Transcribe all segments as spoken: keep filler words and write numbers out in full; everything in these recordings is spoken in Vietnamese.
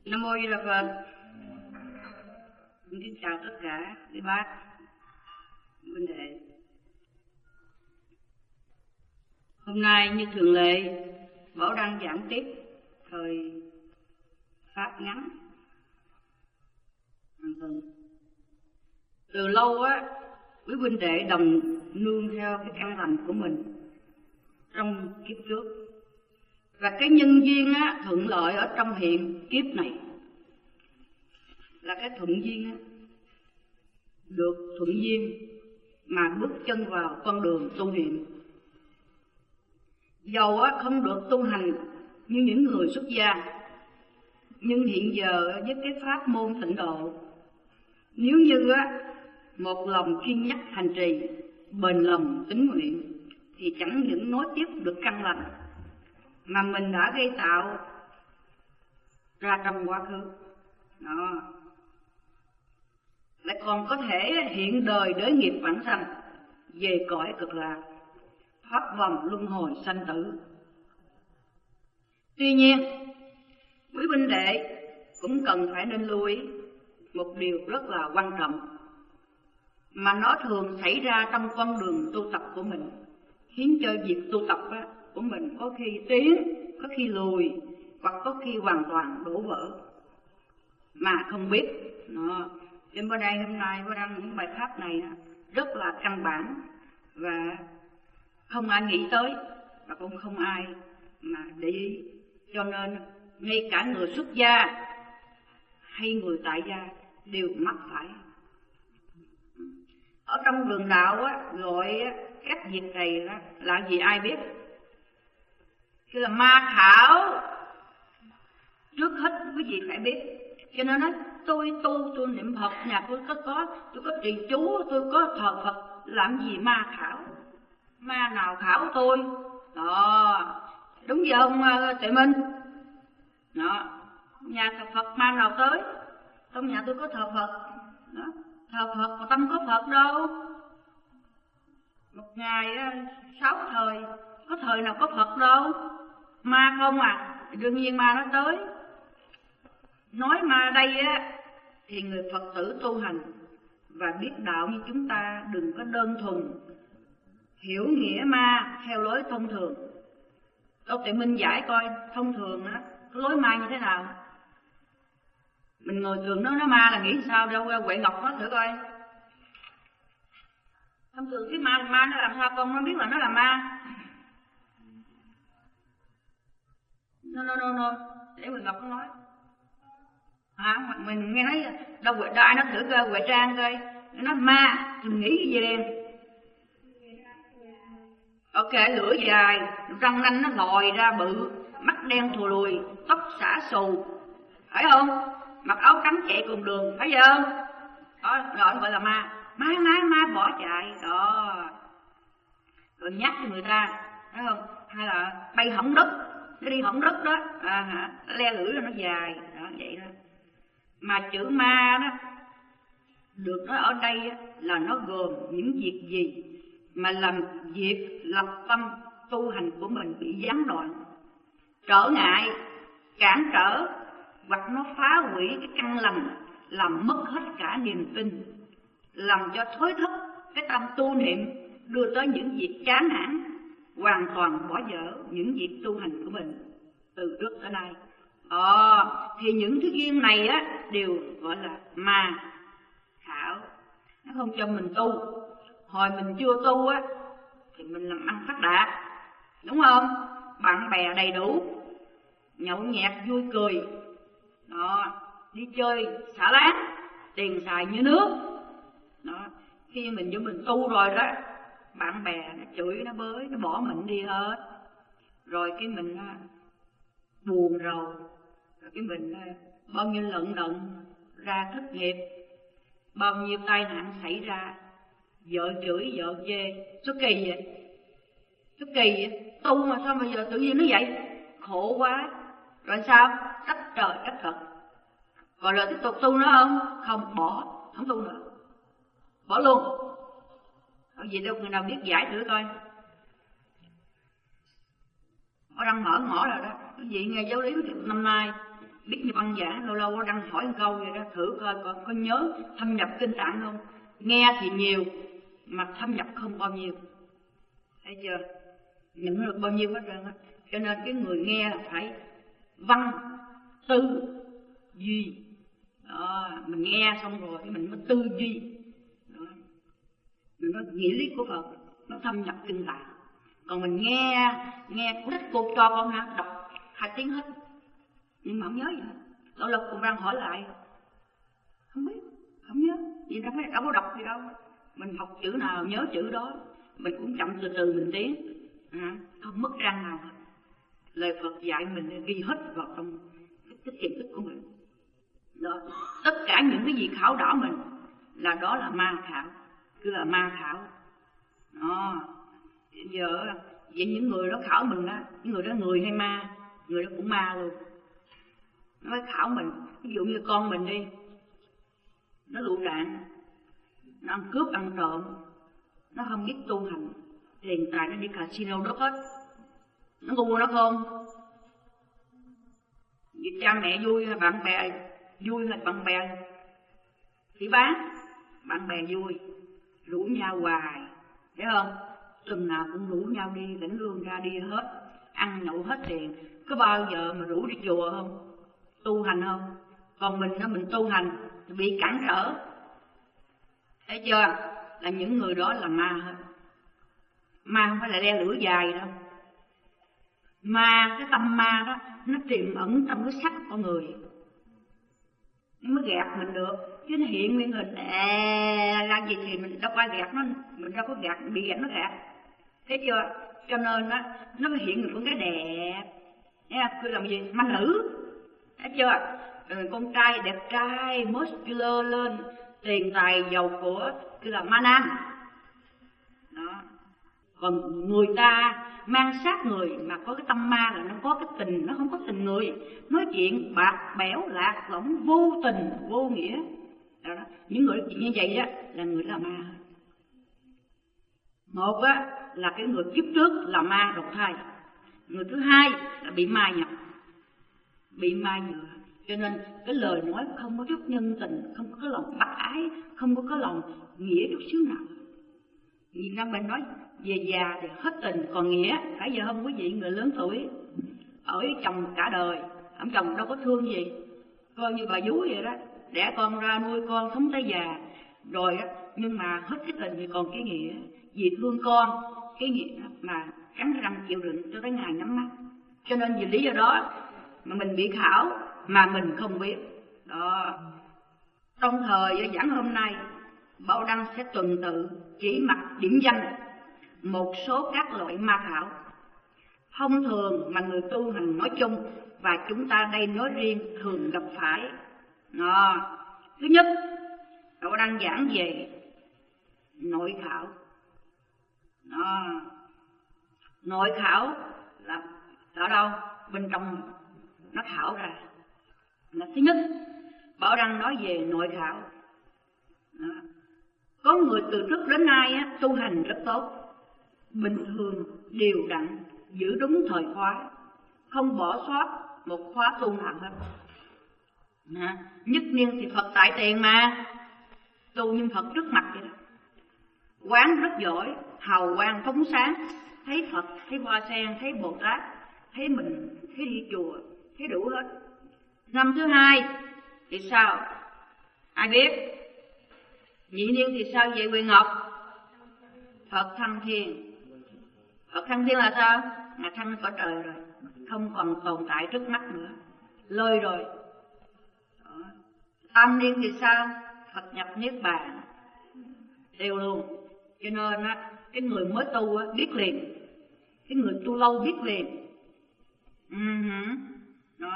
Nam mô Di Đà Phật. Xin chào tất cả quý bác, huynh đệ. Hôm nay như thường lệ, Bảo Đăng giảng tiếp thời pháp ngắn. Từ lâu á, quý huynh đệ đồng nương theo cái căn lành của mình trong kiếp trước, và cái nhân duyên á, thuận lợi ở trong hiện kiếp này là cái thuận duyên á, được thuận duyên mà bước chân vào con đường tu hiện. Dầu á, không được tu hành như những người xuất gia, nhưng hiện giờ với cái pháp môn tịnh độ, nếu như á, một lòng kiên nhẫn hành trì, bền lòng tín nguyện, thì chẳng những nối tiếp được căn lành mà mình đã gây tạo ra trong quá khứ, đó, lại còn có thể hiện đời đới nghiệp vãng sanh về cõi cực lạc, thoát vòng luân hồi sanh tử. Tuy nhiên, quý huynh đệ cũng cần phải nên lưu ý một điều rất là quan trọng, mà nó thường xảy ra trong con đường tu tập của mình, khiến cho việc tu tập á, của mình có khi tiến, có khi lùi, hoặc có khi hoàn toàn đổ vỡ mà không biết. Nó trên bữa đây hôm nay bữa đăng những bài pháp này rất là căn bản và không ai nghĩ tới, và cũng không ai mà để ý. Cho nên ngay cả người xuất gia hay người tại gia đều mắc phải. Ở trong đường đạo á, gọi các việc này là, là gì ai biết?គឺlà ma khảo, trước hết quý vị phải biết. Cho nên nói tôi tu, tôi niệm Phật, nhà tôi có có tôi có trì chú, tôi có thờ Phật, làm gì ma khảo? Ma nào khảo tôi? Đó, đúng vậy không Tuệ Minh? Đó, nhà thờ Phật ma nào tới? Trong nhà tôi có thờ Phật, đó, thờ Phật mà tâm có Phật đâu. Một ngày sáu thời, có thời nào có Phật đâu. Ma không à, đương nhiên ma nó tới. Nói ma đây á, thì người Phật tử tu hành và biết đạo như chúng ta đừng có đơn thuần hiểu nghĩa ma theo lối thông thường. Đâu Tuệ Minh giải coi thông thường á, cái lối ma như thế nào. Mình ngồi thường nói nó ma là nghĩ sao, đâu Huệ Ngọc nói thử coi. Thông thường cái ma ma nó làm sao con nó biết là nó là ma. No no no no, để Huệ Ngọc nói. À, mình nghe nói đâu, đâu ai nói thử coi Huệ Trang coi, nó ma mình nghĩ cái gì đen. Ok, lưỡi dài, răng nanh nó lòi ra bự, mắt đen thù lùi, tóc xả xù, phải không? Mặc áo trắng chạy cùng đường, phải không? Đó, rồi gọi là ma. Ma ma ma bỏ chạy đó, rồi nhắc cho người ta, phải không? Hay là bay hỏng đất, nó đi hỏng đất đó, à, hả? Le lưỡi là nó dài, đó vậy đó. Mà chữ ma đó được nói ở đây là nó gồm những việc gì mà làm việc lập tâm tu hành của mình bị gián đoạn, trở ngại, cản trở, hoặc nó phá hủy cái căn lành, làm mất hết cả niềm tin, làm cho thối thất cái tâm tu niệm, đưa tới những việc chán nản, hoàn toàn bỏ dở những việc tu hành của mình từ trước tới nay. Ờ, thì những thứ duyên này á đều gọi là ma khảo, nó không cho mình tu. Hồi mình chưa tu á thì mình làm ăn phát đạt, đúng không? Bạn bè đầy đủ, nhậu nhẹt vui cười, đó, đi chơi xả láng, tiền xài như nước. Đó, khi mình vô mình tu rồi đó, bạn bè nó chửi, nó bới, nó bỏ mình đi hết. Rồi cái mình buồn rầu, rồi cái mình bao nhiêu lận đận ra thất nghiệp, bao nhiêu tai nạn xảy ra, vợ chửi vợ chê, số kỳ vậy, số kỳ vậy, tu mà sao mà giờ tự nhiên nó vậy, khổ quá. Rồi sao? Trách trời trách Phật. Rồi là tiếp tục tu nữa không? Không, bỏ, không tu nữa, bỏ luôn. Ở gì đâu người nào biết giải thử coi. Họ đang mở ngõ rồi đó. Quý vị nghe giáo lý năm nay biết như băng giảng lâu lâu đăng hỏi một câu vậy đó, thử coi có, có nhớ thâm nhập kinh tạng không. Nghe thì nhiều mà thâm nhập không bao nhiêu, thấy chưa, nhận được bao nhiêu hết trơn á. Cho nên cái người nghe là phải văn tư duy đó, mình nghe xong rồi thì mình mới tư duy đó. Mình nói nghĩa lý của Phật nó thâm nhập kinh tạng. Còn mình nghe nghe thích cô cho con ha, đọc hai tiếng hết nhưng mà không nhớ gì hết. Lâu lâu cũng đang hỏi lại không biết, không nhớ vì đâu đâu có đọc gì đâu. Mình học chữ nào nhớ chữ đó, mình cũng chậm từ từ mình tiến à, không mất răng nào hết. Lời Phật dạy mình ghi hết vào trong cái, cái tiềm thức của mình đó. Tất cả những cái gì khảo đảo mình là đó là ma khảo, cứ là ma khảo đó. Giờ vậy những người đó khảo mình đó, những người đó người hay ma? Người đó cũng ma luôn. Nó mới khảo mình. Ví dụ như con mình đi, nó lụ đạn, nó ăn cướp ăn trộm, nó không biết tu hành, tiền tài nó đi casino đốt hết, nó ngu nó không? Vì cha mẹ vui, bạn bè vui hay bạn bè thì bán, bạn bè vui, rủ nhau hoài, thấy không? Tuần nào cũng rủ nhau đi, lãnh lương ra đi hết, ăn nhậu hết tiền. Có bao giờ mà rủ đi chùa không? Tu hành không? Còn mình đó, mình tu hành bị cản trở, thấy chưa? Là những người đó là ma hết. Ma không phải là đeo lưỡi dài đâu. Ma, cái tâm ma đó nó tiềm ẩn trong cái sắc con người, nó mới gạt mình được. Chứ nó hiện nguyên hình à, làm gì thì mình đâu có gạt nó, mình đâu có gạt, bị gạt nó gạt, thấy chưa? Cho nên đó, nó mới hiện được con cái đẹp, cứ làm gì ma nữ, thấy chưa? Ừ, con trai đẹp trai muscular lên, tiền tài giàu của, cứ là ma nam đó. Còn người ta mang sát người mà có cái tâm ma là nó có cái tình, nó không có tình người, nói chuyện bạc bẽo lạc lõng, vô tình vô nghĩa đó, đó. Những người như vậy đó là người là ma. Một á là cái người kiếp trước là ma độc thai, người thứ hai là bị ma nhập, bị ma nhựa. Cho nên cái lời nói không có chút nhân tình, không có lòng bác ái, không có cái lòng nghĩa chút xíu nào. Việt Nam mình nói về già thì hết tình, còn nghĩa phải giờ không quý vị người lớn tuổi ở với chồng cả đời, ông chồng đâu có thương gì, coi như bà vú vậy đó, đẻ con ra nuôi con sống tới già rồi á, nhưng mà hết cái tình thì còn cái nghĩa, vì thương con, cái nghĩa mà cắn răng chịu đựng cho tới ngày nhắm mắt. Cho nên vì lý do đó mà mình bị khảo mà mình không biết đó. Trong thời giảng hôm nay, Bảo Đăng sẽ tuần tự chỉ mặt điểm danh một số các loại ma khảo thông thường mà người tu hành nói chung và chúng ta đây nói riêng thường gặp phải đó. Thứ nhất, Bảo Đăng giảng về nội khảo đó. Nội khảo là ở đâu? Bên trong nó khảo ra là thứ nhất. Bảo Đăng nói về nội khảo đó. Có người từ trước đến nay á, tu hành rất tốt, bình thường, đều đặn, giữ đúng thời khóa, không bỏ sót một khóa tu nào hết. À, nhất niên thì Phật tại tiền mà, tu như Phật trước mặt vậy đó. Quán rất giỏi, hào quang phóng sáng, thấy Phật, thấy hoa sen, thấy Bồ Tát, thấy mình, thấy đi chùa, thấy đủ hết. Năm thứ hai thì sao? Ai biết? Nhị niên thì sao vậy Quyền Ngọc? Phật thăng thiên. Phật thăng thiên là sao? Ngài thăng cõi trời rồi, không còn tồn tại trước mắt nữa, lơi rồi. Đó. Tam niên thì sao? Phật nhập niết bàn, đều luôn. Cho nên á, cái người mới tu á, biết liền, cái người tu lâu biết liền. Uh-huh. Đó.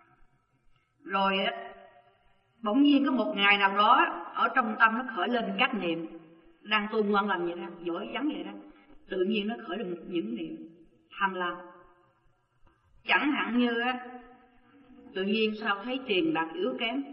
Rồi á, bỗng nhiên có một ngày nào đó ở trong tâm nó khởi lên các niệm, đang tu ngoan lành vậy đó, giỏi vắng vậy đó, tự nhiên nó khởi lên những niệm tham lam. Chẳng hạn như á, tự nhiên sao thấy tiền bạc yếu kém,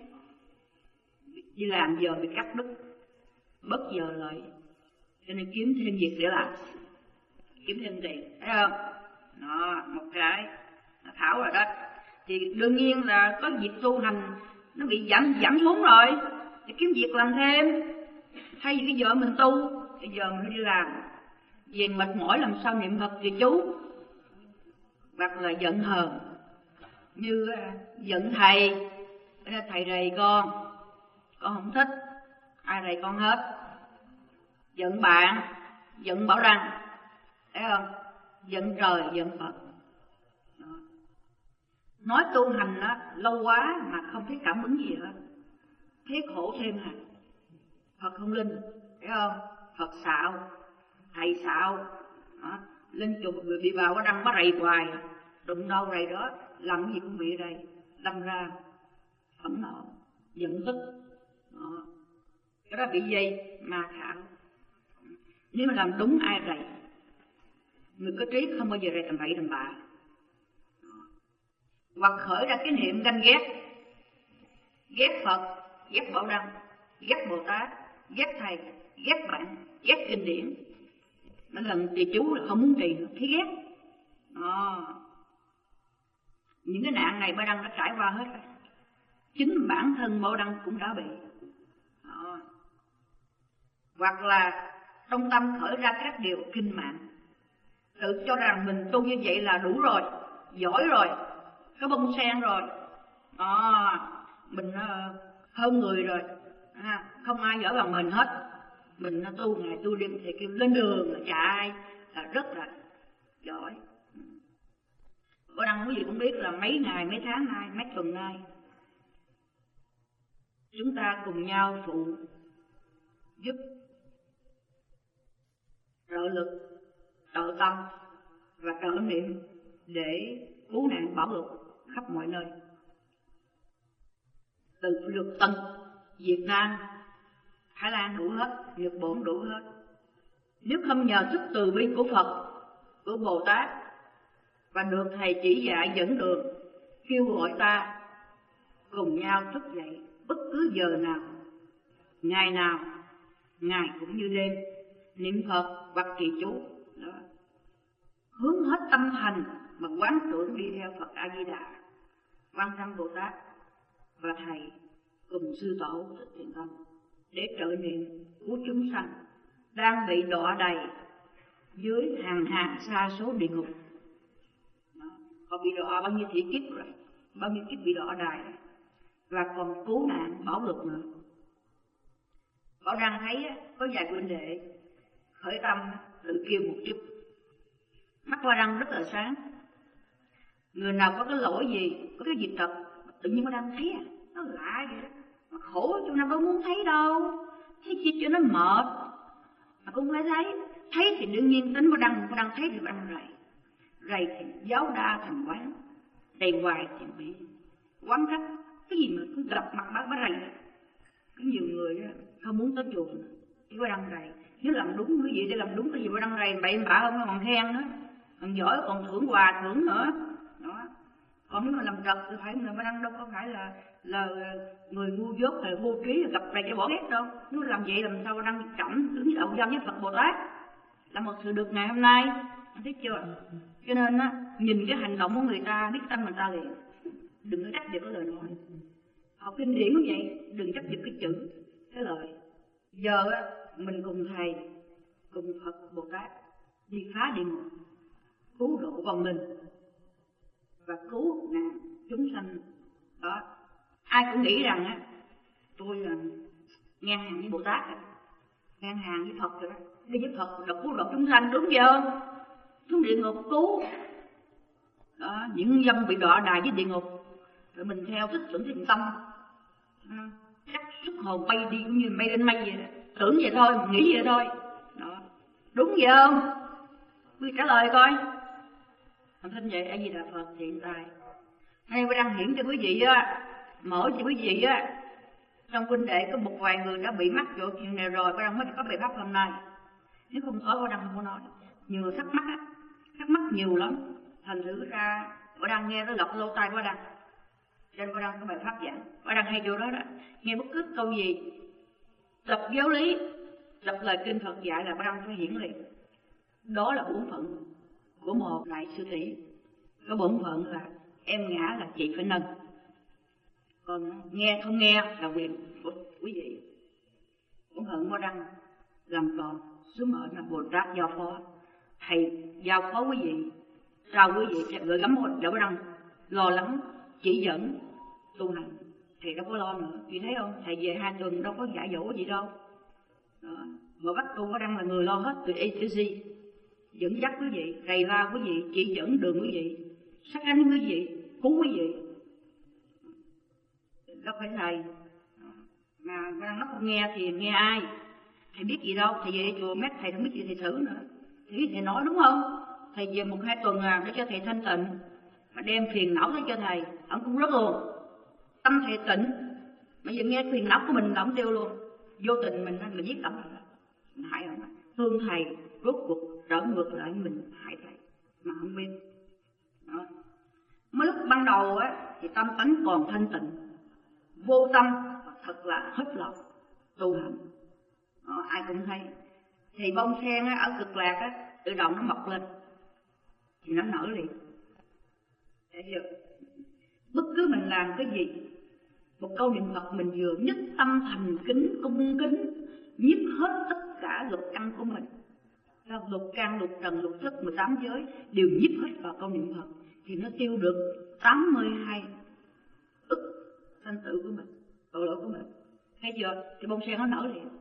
đi làm giờ bị cắt đứt, bất giờ lợi, cho nên kiếm thêm việc để làm, kiếm thêm tiền, thấy không? Đó, một cái nó thảo rồi đó. thì đương nhiên là có việc tu hành nó bị giảm giảm xuống rồi, thì kiếm việc làm thêm. Thay vì cái giờ mình tu, bây giờ mình đi làm, về mệt mỏi làm sao niệm Phật trì chú, hoặc là giận hờn, như giận thầy, thầy rầy con, con không thích, ai rầy con hết. Giận bạn, giận Bảo Đăng, thấy không? Giận trời, giận Phật. Đó. Nói tu hành đó, lâu quá mà không thấy cảm ứng gì hết, thấy khổ thêm hả? Phật không linh, thấy không? Phật xạo, thầy xạo. Đó. Linh chùa người bị vào có đăng có rầy hoài, đụng đâu rầy đó, làm gì cũng bị rầy, đâm ra phẫn nộ, giận tức. Đó. Cái đó bị dây ma khảo. Nếu mà làm đúng ai rầy, người có trí không bao giờ rầy tầm bậy tầm bạ. Hoặc khởi ra cái niệm ganh ghét, ghét Phật, ghét Bảo Đăng, ghét Bồ Tát, ghét thầy, ghét bạn, ghét kinh điển. Mỗi lần trì chú là không muốn trì, thấy ghét. Đó. Những cái nạn này Bảo Đăng đã trải qua hết rồi. Chính bản thân Bảo Đăng cũng đã bị. Đó. Hoặc là trong tâm khởi ra các điều kinh mạng, tự cho rằng mình tu như vậy là đủ rồi, giỏi rồi, có bông sen rồi, đó, mình uh, hơn người rồi, à, không ai giỏi bằng mình hết. Mình uh, tu ngày tu đêm thì kêu lên đường là chạy là rất là giỏi. Có đăng quý vị cũng biết là mấy ngày, mấy tháng nay, mấy tuần nay, chúng ta cùng nhau phụ giúp, trợ lực, trợ tâm và trợ niệm để cứu nạn bảo lục khắp mọi nơi. Từ lục Tân, Việt Nam, Thái Lan đủ hết, Nhật Bản đủ hết. Nếu không nhờ sức từ bi của Phật, của Bồ Tát và được thầy chỉ dạy dẫn đường, kêu gọi ta cùng nhau thức dậy bất cứ giờ nào, ngày nào, ngày cũng như đêm, niệm Phật hoặc trì chú. Đó. Hướng hết tâm hành mà quán tưởng đi theo Phật A Di Đà, Quan Tâm Bồ Tát và thầy cùng sư tổ Thích Thiện Tâm để trợ niệm cứu chúng sanh đang bị đọa đầy dưới hàng hàng sa số địa ngục. Họ bị đọa bao nhiêu thị kiếp rồi, bao nhiêu kiếp bị đọa đầy rồi, và còn cứu nạn bảo lực nữa. Bảo đang thấy có vài huynh đệ khởi tâm tự kêu một chút, mắt Bảo Đăng rất là sáng. Người nào có cái lỗi gì, có cái gì tật, tự nhiên Bảo Đăng thấy à, nó lạ vậy đó. Mà khổ chỗ nào đâu muốn thấy đâu, thấy chi cho nó mệt, mà cũng phải thấy. Thấy thì đương nhiên tính Bảo Đăng, Bảo Đăng thấy thì Bảo Đăng rầy. Rầy thì giáo đa thành quán, rầy hoài thì bị quán trách. Cái gì mà cứ gặp mặt bác bác rầy. Có nhiều người không muốn tới chùa, chỉ Bảo Đăng rầy. Nếu làm đúng cái gì để làm đúng cái gì Bảo Đăng rầy, bậy bạ không còn khen nữa, còn giỏi còn thưởng quà thưởng nữa. Đó. Còn nếu mà làm trật thì phải người Bảo Đăng đâu có phải là là người ngu dốt hay vô trí gặp rầy cho bỏ ghét đâu. Nếu làm vậy làm sao Bảo Đăng trọng đứng đầu giam với Phật Bồ Tát là một sự được ngày hôm nay, thấy chưa? Cho nên á, nhìn cái hành động của người ta biết tâm người ta liền, đừng có trách được cái lời nói. Học kinh điển cũng vậy, đừng chấp giật cái chữ, cái lời. Giờ á, mình cùng thầy, cùng Phật Bồ Tát đi phá địa ngục, cứu độ con mình và cứu nạn chúng sanh. Đó, ai cũng nghĩ rằng á, tôi là ngang hàng với Bồ Tát, ngang hàng với Phật rồi đó, đi với Phật là cứu độ chúng sanh, đúng chưa? Xuống địa ngục cứu. Đó, những dâm bị đọa đài với địa ngục, rồi mình theo thích tưởng thiện tâm, chắc xuất hồn bay đi cũng như bay lên mây vậy đó. Tưởng vậy thôi, nghĩ vậy thôi. Đó. Đúng vậy không? Quý trả lời coi. Thành thân vậy, A Di Đà Phật hiện tại. Nay tôi đang hiển cho quý vị á, mở cho quý vị á, trong huynh đệ có một vài người đã bị mắc chỗ chuyện này rồi, tôi đang mới có bài pháp hôm nay. Nếu không có, tôi đang không có nói. Nhiều người thắc mắc á, thắc mắc nhiều lắm. Thành thử ra, tôi đang nghe nó lọt lô tai tôi đang. Cho nên tôi đang có bài pháp giảng. Tôi đang hay chỗ đó đó. Nghe bất cứ câu gì, tập giáo lý, tập lời kinh Phật dạy là tôi đang phải hiển liền. Đó là bổn phận của một đại sư tỷ. Có bổn phận là em ngã là chị phải nâng. Còn nghe không nghe là quyền của quý vị. Cũng hận có đăng làm còn sứ mệnh là Bồ Tát giao phó. Thầy giao phó quý vị, sao quý vị sẽ gửi gắm đỡ đăng lo lắng chỉ dẫn tu hành. Thầy đâu có lo nữa, chị thấy không? Thầy về hai tuần đâu có dạy dỗ gì đâu. Đó. Mà bắt tu có đăng là người lo hết từ A tới Z, dẫn dắt quý vị, rầy la quý vị, chỉ dẫn đường quý vị, sát cánh quý vị, cứu quý vị. Đâu phải thầy mà nó không nghe thì nghe ai? Thầy biết gì đâu, thầy về chùa mét thầy không biết gì thầy thử nữa. Thầy thầy nói đúng không? Thầy về một hai tuần à để cho thầy thanh tịnh, mà đem phiền não tới cho thầy, ổng cũng rất luôn. Tâm thầy tịnh, mà giờ nghe phiền não của mình ổng tiêu luôn. Vô tình mình mình giết ổng, mình hại ổng. Thương thầy, rốt cuộc trở ngược lại mình hại thầy mà không biết. Đó. Mới lúc ban đầu á thì tâm tánh còn thanh tịnh, vô tâm, thật là hết lòng tu hành. Đó, ai cũng thấy. Thì bông sen á, ở Cực Lạc á, tự động nó mọc lên thì nó nở liền. Để chưa? Bất cứ mình làm cái gì, một câu niệm Phật mình vừa nhất tâm thành kính cung kính, nhiếp hết tất cả lục căn của mình. Lục căn, lục trần, lục thức, mười tám giới đều nhiếp hết vào câu niệm Phật thì nó tiêu được tám mươi hai ức sanh tử của mình, tội lỗi của mình. Thấy chưa? Thì bông sen nó nở liền.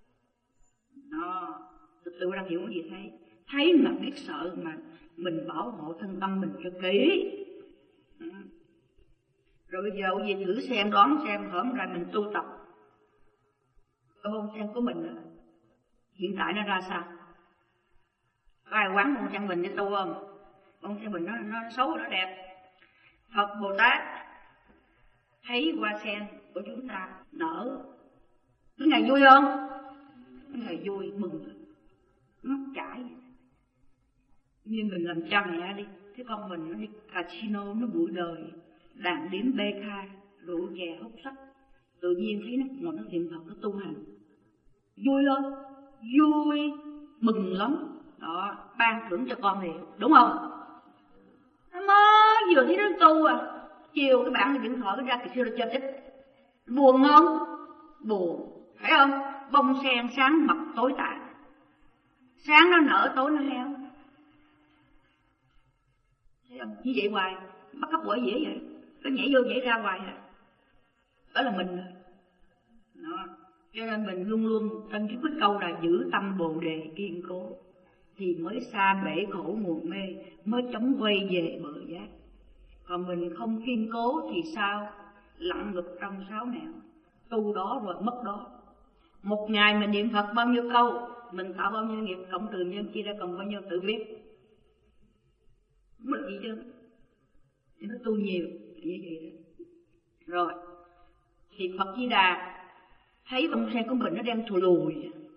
Đó, thực sự đang hiểu cái gì thấy? Thấy mà biết sợ mà mình bảo hộ thân tâm mình cho kỹ. Ừ. Rồi bây giờ quý vị thử xem, đoán xem hổm ra mình tu tập cái bông sen của mình hiện tại nó ra sao? Có ai quán bông sen mình để tu không? Bông sen mình nó, nó xấu, nó đẹp. Phật Bồ Tát thấy hoa sen của chúng ta nở, cái ngày vui không? Cái ngày vui mừng, mắt chảy. Như mình làm cha mẹ đi, cái con mình nó đi casino, nó bụi đời, đàn điếm bê kha, rượu chè hút sách, tự nhiên thấy nó ngồi nó niệm Phật, nó tu hành, vui không? Vui, mừng lắm. Đó, ban thưởng cho con thì đúng không? Nó mới vừa thấy nó tu à, chiều cái bạn điện thoại nó ra kỳ siêu nó chơi chết. Buồn không? Buồn, phải không? Bông sen sáng mập tối tàn, sáng nó nở tối nó heo. Thấy không? Như vậy hoài, bắt cấp quậy dễ vậy, nó nhảy vô nhảy ra hoài à. Đó là mình. Đó. Cho nên mình luôn luôn tân cái câu là giữ tâm bồ đề kiên cố thì mới xa bể khổ nguồn mê, mới chống quay về bờ giác. Còn mình không kiên cố thì sao? Lặn ngục trong sáu nẻo, tu đó rồi mất đó. Một ngày mình niệm Phật bao nhiêu câu, mình tạo bao nhiêu nghiệp, cộng từ nhân chia ra còn bao nhiêu tự biết. Không được gì chứ. Thì nó tu nhiều như vậy đó. Rồi thì Phật Di Đà thấy bông sen của mình nó đem thù lùi,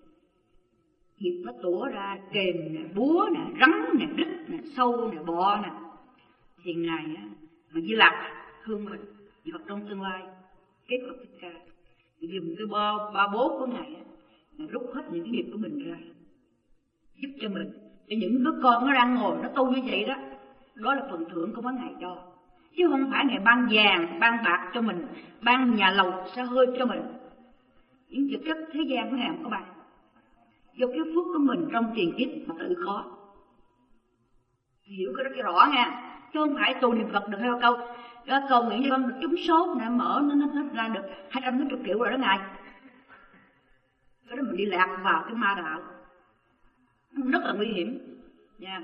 nghiệp nó tủa ra kềm nè, búa nè, rắn nè, đít nè, sâu nè, bọ nè. Thì Ngài á, mà Di Lặc thương mình, Phật trong tương lai kết hợp tất cả, dùng cái ba, ba bố của Ngài á, rút hết những cái nghiệp của mình ra, giúp cho mình, cho những đứa con nó đang ngồi nó tu như vậy đó, đó là phần thưởng của mấy Ngài cho, chứ không phải Ngài ban vàng, ban bạc cho mình, ban nhà lầu xe hơi cho mình. Những vật chất thế gian của Ngài không có ban, do cái phước của mình trong tiền kiếp mà tự có. Hiểu cái đó cái rõ nha, chứ không phải tu niệm Phật được theo câu đó, cầu nguyện cho con được trúng số nè, mở nó, nó, nó ra được hai trăm mấy chục triệu rồi đó Ngài. Cái đó mình đi lạc vào cái ma đạo, rất là nguy hiểm nha.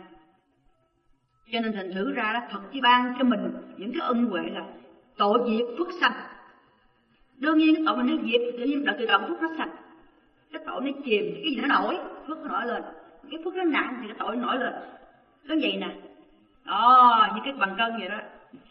Cho nên thành thử ra đó, Phật chỉ ban cho mình những cái ân huệ là tội diệt phước sanh. Đương nhiên cái tội mình nó diệt tự nhiên đợi tự động phước nó sanh. Cái tội nó chìm thì cái gì nó nổi, phước nó nổi lên. Cái phước nó nặng thì cái tội nó nổi lên. Cái vậy nè, đó, như cái bằng cân vậy đó.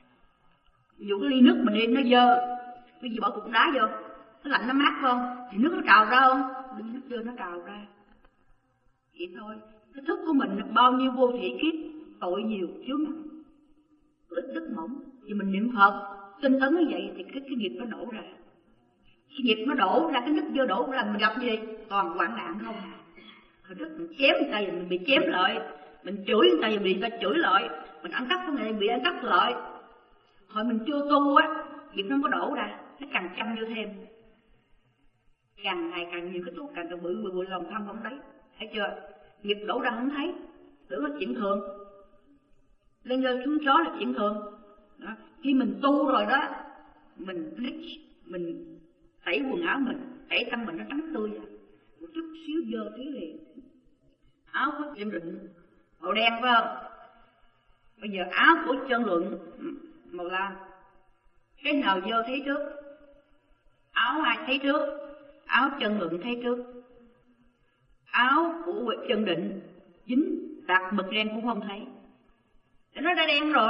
Ví dụ cái ly nước mình đem nó dơ, cái gì bỏ cục đá vô, nó lạnh nó mát không, thì nước nó trào ra không? Ly nước dơ nó trào ra. Vậy thôi, cái thức của mình bao nhiêu vô thị kiếp, tội nhiều chướng nặng, ít đức mỏng. Vì mình niệm Phật, tinh tấn như vậy thì cái, cái nghiệp nó đổ ra. Cái nghiệp nó đổ ra, cái nước dơ đổ ra, mình gặp gì? Toàn hoạn nạn không. Hồi trước mình chém người ta thì mình bị chém lại, mình chửi người ta thì bị người ta chửi lại, mình ăn cắp của người ta bị ăn cắp lại. hồi mình chưa tu á, nghiệp nó có đổ ra, nó càng chăm vô thêm, càng ngày càng nhiều cái thuốc, càng càng bự bự bự lòng thâm không thấy, thấy chưa? Nghiệp đổ ra không thấy, tưởng là chuyện thường, lên lên xuống gió là chuyện thường. Đó. Khi mình tu rồi đó, mình mình tẩy quần áo mình, tẩy tâm mình nó trắng tươi, một chút xíu dơ tí liền. Áo có Chân Định màu đen phải không? Bây giờ áo của Chân Luận màu lam, cái nào dơ thấy trước? Áo ai thấy trước? Áo Chân Luận thấy trước. Áo của Chân Định dính tạt mực đen cũng không thấy, nó đã đen rồi.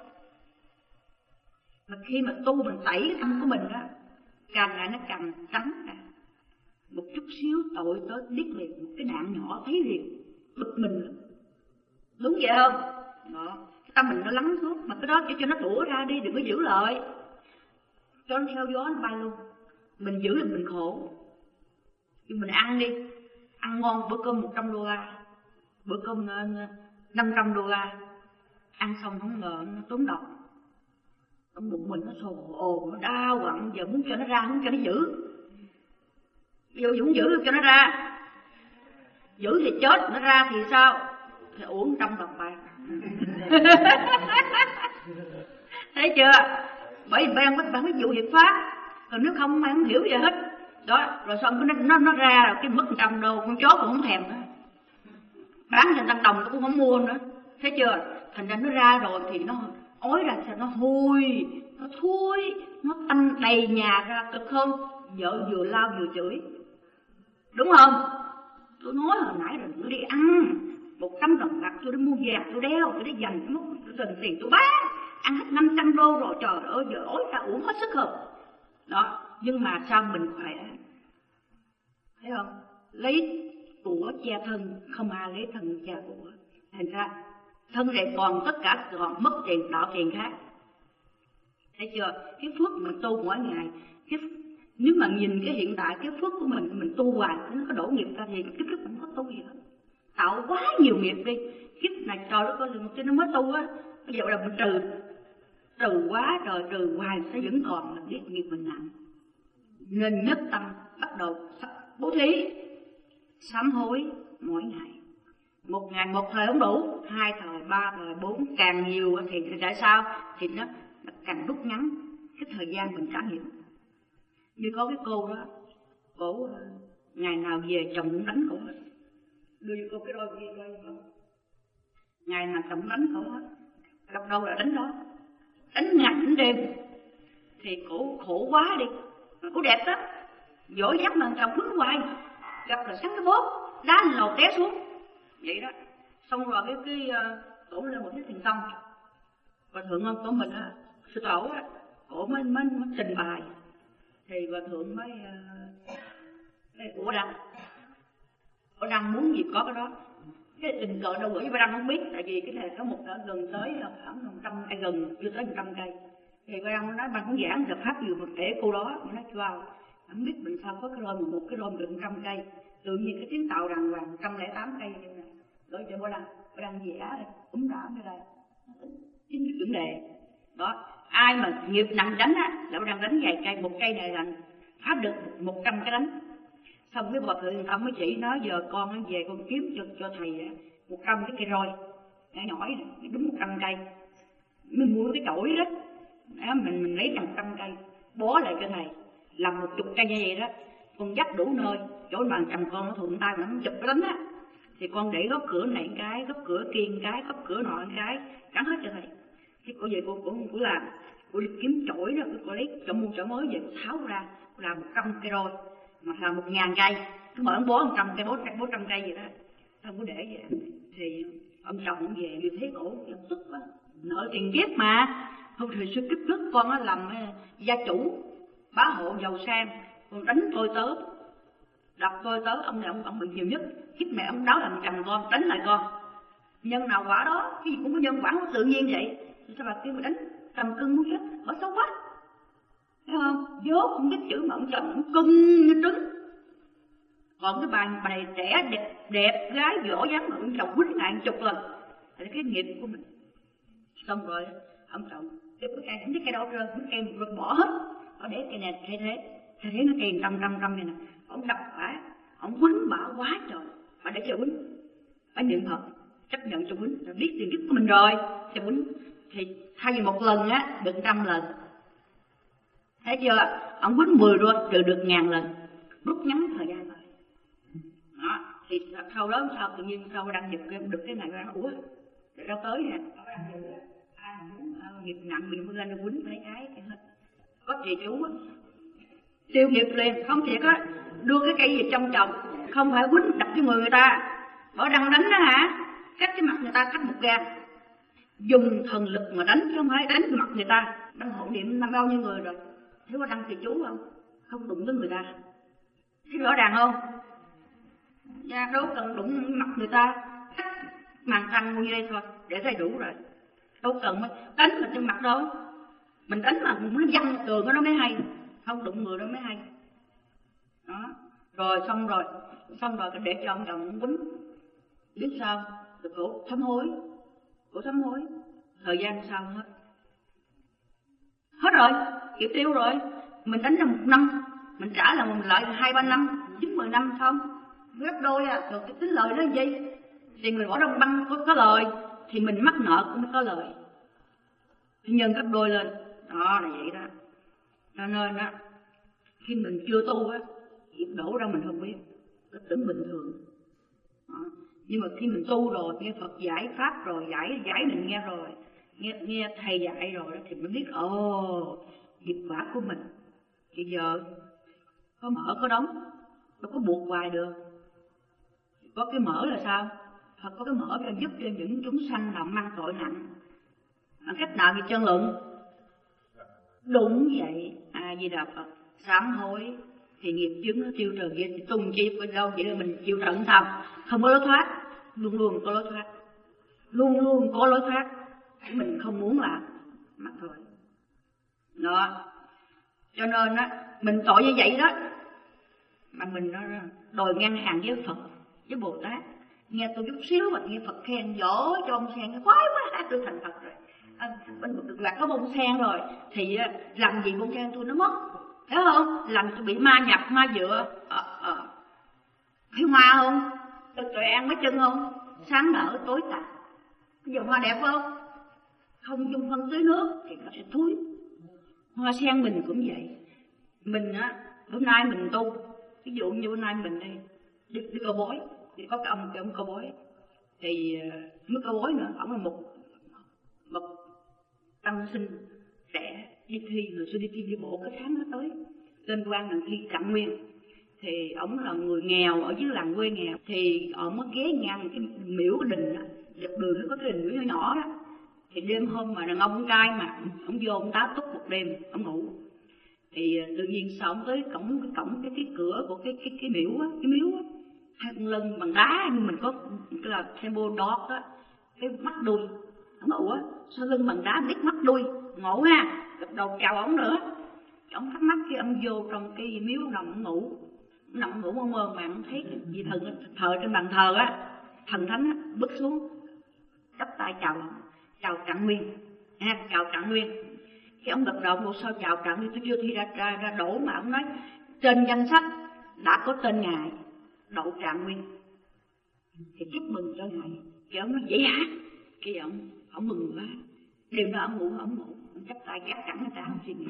Mà khi mà tu mình tẩy cái tâm của mình đó, càng ngày nó càng trắng ra, một chút xíu tội tới biết liền, một cái nạn nhỏ thấy liền, bực mình. Đúng vậy không? Đó. Cái tâm mình nó lắng xuống, mà cái đó chỉ cho nó tủa ra đi, đừng có giữ lại, cho nó theo gió nó bay luôn. Mình giữ là mình khổ. Nhưng mình ăn đi, ăn ngon bữa cơm một trăm đô la, bữa cơm năm trăm đô la, ăn xong không ngờ nó tốn độc, trong bụng mình nó sồ ồ, nó đau quặn, giờ muốn cho nó ra, muốn cho nó giữ. Bây giờ Dũng giữ cho nó ra, giữ thì chết, nó ra thì sao? Thì uống trăm đồng bạc. Thấy chưa? Bởi vì bạn bạn mới dụ việc pháp, còn nếu không bạn không hiểu gì hết. Đó, rồi xong nó nó nó ra rồi cái mất trăm đô, con chó cũng không thèm nữa, bán cho trăm đồng nó cũng không mua nữa. Thấy chưa? Thành ra nó ra rồi thì nó ói ra, sao nó hôi, nó thui, nó tanh đầy nhà ra, cực hơn. Vợ vừa lao vừa chửi, đúng không? Tôi nói hồi nãy rồi, tôi đi ăn một trăm đồng bạc, tôi đi mua vàng, tôi đeo, tôi đi dành, tôi dành tiền tôi bán, ăn hết năm trăm đô rồi, trời ơi, giờ ói ra uống hết sức không? Đó, nhưng mà sao mình khỏe, thấy không? Lấy của cha thân, không ai lấy thân cha của. Thành ra thân này còn tất cả còn mất tiền tạo tiền khác. Thấy chưa? Cái phước mình tu mỗi ngày, cái nếu mà nhìn cái hiện tại cái phước của mình, mình tu hoài nó có đổ nghiệp ra thì cái phước mình có tu gì hết. Tạo quá nhiều nghiệp đi, kiếp này trời đất ơi, cái nó mới tu á, bây giờ là mình trừ, trừ quá trời, trừ hoài sẽ vẫn còn là biết nghiệp mình nặng. Nên nhất tâm bắt đầu bố thí, sám hối mỗi ngày. Một ngày một thời không đủ, hai thời, ba thời, bốn, càng nhiều thì tại sao? Thì nó, nó càng rút ngắn cái thời gian mình trải nghiệm. Như có cái cô đó, cổ ngày nào về chồng cũng đánh cổ hết, đưa cho cô cái đôi kia coi không? Ngày nào chồng đánh cổ hết, gặp đâu là đánh đó, đánh ngày đánh đêm. Thì cổ khổ quá đi, cổ đẹp đó, dỗ dắt mà chồng vứt hoài, gặp là sáng cái bốt, đá lên lầu té xuống, vậy đó. Xong rồi cái cái cổ lên một cái thiền tông, và thượng ông của mình á, sư tổ á, cổ mới mới mới trình bày, thì hòa thượng mới uh, ủa đăng ủa đăng muốn gì có cái đó, cái tình cờ đâu gửi với đăng không biết, tại vì cái này có một ở gần tới khoảng một trăm cây, gần chưa tới một trăm cây, thì bà đăng nói ban cũng giảng được pháp vừa một kể cô đó, nó nói wow, không biết mình sao có cái roi một cái roi gần trăm cây, tự nhiên cái tiếng tàu đàng hoàng một trăm lẻ tám cây như này, gửi cho bà đăng, bà đăng vẽ đây, úng đảm đây là chính cái vấn đề đó. Ai mà nghiệp nặng đánh á, là bà đăng đánh vài cây, một cây này là pháp được một trăm cái đánh. Xong cái bà thượng ông mới chỉ nói giờ con nó về con kiếm cho cho thầy một trăm cái cây roi nhỏ nhỏ này, đúng một trăm cây, mình mua cái chổi đó, đó mình mình lấy một trăm cây bó lại cho thầy, làm một chục cây như vậy đó, con dắt đủ nơi, chỗ bàn chồng con nó thuận tay mà nó chụp cái đánh á, thì con để góc cửa này một cái, góc cửa kia một cái, góc cửa nọ một cái, cắn hết cho thầy. Thế cô về cô cũng cũng làm, cô đi kiếm chổi đó, cô lấy chổi mua chổi mới về cô tháo ra, cô làm một trăm cây roi, mà làm một ngàn cây, cứ mở bó một trăm cây, bó bó trăm cây gì đó, không có để vậy. Thì ông chồng về như thế cổ tức quá, nợ tiền kiếp mà, không thời xưa kiếp trước con á làm gia chủ, bá hộ giàu sang, còn đánh tôi tớ, đập tôi tớ, ông này ông ông bị nhiều nhất, kiếp mẹ ông đáo làm chồng con, đánh lại con, nhân nào quả đó, cái gì cũng có nhân quả nó tự nhiên vậy. Sao bà kêu mà đánh cầm cưng muốn chết, bỏ xấu quá, thấy không? Dốt không biết chữ mà ông chồng ông cưng như trứng. Còn cái bà này trẻ đẹp đẹp gái võ dáng mà ông chồng quýnh ngàn chục lần, là cái nghiệp của mình. Xong rồi ông chồng cái cây không biết cây đâu trơn, cái cây rực bỏ hết, họ để cây này thay thế, thay thế nó tiền trăm trăm trăm này nè, ông đập phải, ông quýnh bả quá trời, bà để cho quýnh, bà nhận thật, chấp nhận cho quýnh, rồi biết tiền kiếp của mình rồi, cho quýnh, thì thay vì một lần á được trăm lần, thấy chưa? Ông quýnh mười rồi trừ được ngàn lần, rút ngắn thời gian rồi, đó, thì sau đó sao tự nhiên sau đăng giật được cái này ra, ủa, để đâu tới nè. Ai mà muốn uh, nghiệp nặng bị mưa lên nó quýnh mấy cái cái hết có trì chú á, tiêu nghiệp liền, không chỉ có đưa cái cây gì trong chồng, không phải quýnh đập cho người người ta, bỏ đăng đánh đó hả, cắt cái mặt người ta cắt một gan, dùng thần lực mà đánh chứ không phải đánh cái mặt người ta. Đăng hộ niệm năm bao nhiêu người rồi, thấy có đăng trì chú không, không đụng tới người ta, thấy rõ ràng không? Nha, đâu cần đụng mặt người ta, cắt màn răng như đây thôi để thấy đủ rồi, đâu cần mới đánh mình trên mặt đâu, mình đánh mà nó văng tường nó mới hay, không đụng người nó mới hay. Đó, rồi xong rồi, xong rồi để cho ông chồng quýnh, biết sao? Được cổ sám hối, cổ sám hối, thời gian sau hết, hết rồi, kịp tiêu rồi, mình đánh ra một năm, mình trả là mình lại hai ba năm, chín mười năm xong, gấp đôi à, rồi cái tính lời đó là gì? Thì người bỏ đông băng có, có lời, thì mình mắc nợ cũng có lời, thì nhân gấp đôi lên, đó là vậy đó. Cho nên á, khi mình chưa tu á, nghiệp đổ ra mình không biết, nó tưởng bình thường. Đó. Nhưng mà khi mình tu rồi, nghe Phật giải pháp rồi, giải giải mình nghe rồi, nghe nghe thầy dạy rồi, thì mình biết ồ, nghiệp quả của mình. Bây giờ có mở có đóng, đâu có buộc hoài được. Có cái mở là sao? Phật có cái mở cho giúp cho những chúng sanh làm mang tội nặng. Bằng cách nào thì chân luận? Đúng vậy, A Di Đà Phật, sám hối thì nghiệp chướng nó tiêu trừ vậy, thì tùng chi ở đâu vậy là mình chịu trận sao? Không có lối thoát, luôn luôn có lối thoát, luôn luôn có lối thoát, mình không muốn làm, mà thôi. Đó, cho nên á, mình tội như vậy đó, mà mình nó đòi ngang hàng với Phật, với Bồ Tát. Nghe tôi chút xíu mà nghe Phật khen dỗ cho ông sen, khoái quá, tôi thành Phật rồi. À, bên được là có bông sen rồi, thì làm gì bông sen tôi nó mất, thấy không? Làm tôi bị ma nhập, ma dựa. À, à. Thấy hoa không? Tôi tội ăn mấy chân không? Sáng nở, tối tàn. Bây giờ hoa đẹp không? Không dùng phân tưới nước thì nó sẽ thúi. Hoa sen mình cũng vậy. Mình á, bữa nay mình tu, ví dụ như bữa nay mình đi, đi, đi câu bói, thì có cái ông, cái ông câu bói, thì mới câu bói nữa, ông là một một tăng sinh trẻ đi thi, người xưa đi thi đi bộ cái tháng nó tới lên quan làm thi Trạng Nguyên, thì ổng là người nghèo ở dưới làng quê nghèo, thì ổng mới ghé ngang cái miễu cái đình á, dọc đường nó có cái đình miễu nhỏ nhỏ đó, thì đêm hôm mà đàn ông con trai mà ổng vô ổng tá túc một đêm ổng ngủ, thì tự nhiên sao ổng tới cổng cái cổng cái cái cửa của cái cái cái miễu á, cái miếu á, hai con lân bằng đá, nhưng mình có cái là temple dog á, cái mắt đuôi. Ông nói ủa sao lưng bằng đá biết mắt đuôi, ngộ ha, gật đầu chào ổng nữa. Ông thắc mắc khi ông vô trong cái miếu nằm ngủ, nằm ngủ mơ mơ màng thấy cái vị thần thờ trên bàn thờ á, thần thánh á, bước xuống chắp tay chào chào Trạng Nguyên, ha, chào Trạng Nguyên. Khi ông gật đầu một sao chào Trạng Nguyên, tôi chưa thi ra ra, ra đổ, mà ông nói trên danh sách đã có tên ngài đậu Trạng Nguyên, thì chúc mừng cho ngài. Thì ông nói vậy hả? Cái ông ông mừng quá, đêm đó ông ngủ ông ngủ, ông chắp tay gác cẳng người ta, ông suy nghĩ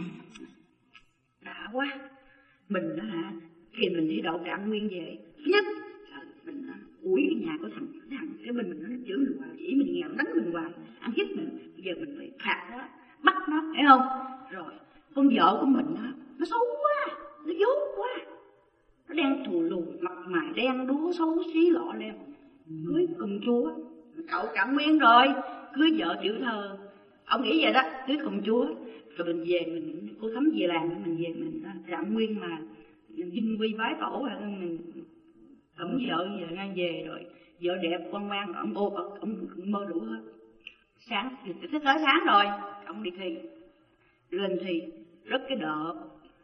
đã quá. Mình đó hả, khi mình đi đậu Trạng Nguyên về, thứ nhất mình ủi cái nhà của thằng thằng cái mình mình nó chửi mình hoài, chỉ mình nghèo đánh mình hoài, ăn hiếp mình, bây giờ mình phải phạt nó, bắt nó, thấy không? Rồi con vợ của mình đó, nó xấu quá, nó dốt quá, nó đen thù lù, mặt mày đen đúa xấu xí lọ lem, cưới cùng chúa cậu Trạng Nguyên rồi, cưới vợ tiểu thơ, ông nghĩ vậy đó, cưới cùng chúa, rồi mình về mình cô Thắm về làng, mình về mình Trạng Nguyên mà vinh quy bái tổ, mình ẩm vợ về ngay về rồi, vợ đẹp quan ngoan, ông ô ông mơ đủ hết. Sáng thì tới sáng rồi, ông đi thi, lên thi rất cái đợt,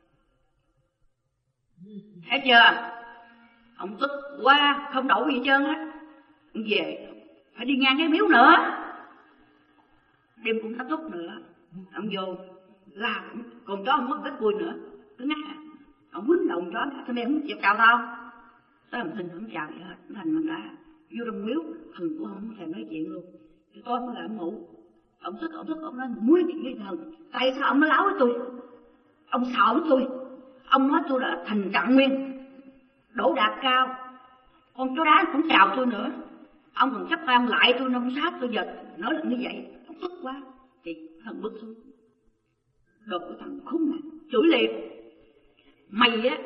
thấy chưa? Ông tức quá, không đậu gì hết trơn á, ông về phải đi ngang cái miếu nữa, đêm cũng thắp túc nữa, Ông vô là con chó không mất vết cùi nữa, cứ ngắt à. Ông quýnh đầu chó, sao mày không chịu chào tao? Tới làm Thìn không chào vậy hết, Thành mình ra vô trong miếu, thần cũng không thèm nói chuyện luôn. Thì tôi mới lại ông ngủ, ông thức, ông thức, ông nói muốn nói chuyện với thần. Tại sao ông nói láo với tôi? Ông sợ với tôi, ông nói tôi là Thành Trạng Nguyên, đổ đạc cao, con chó đá cũng chào tôi nữa. Ông còn chấp tay ông lại tôi, nó không sát tôi, giờ nói là như vậy, ông tức quá. Thì thần bước xuống, đồ của thằng khốn này, chửi liền. Mày á,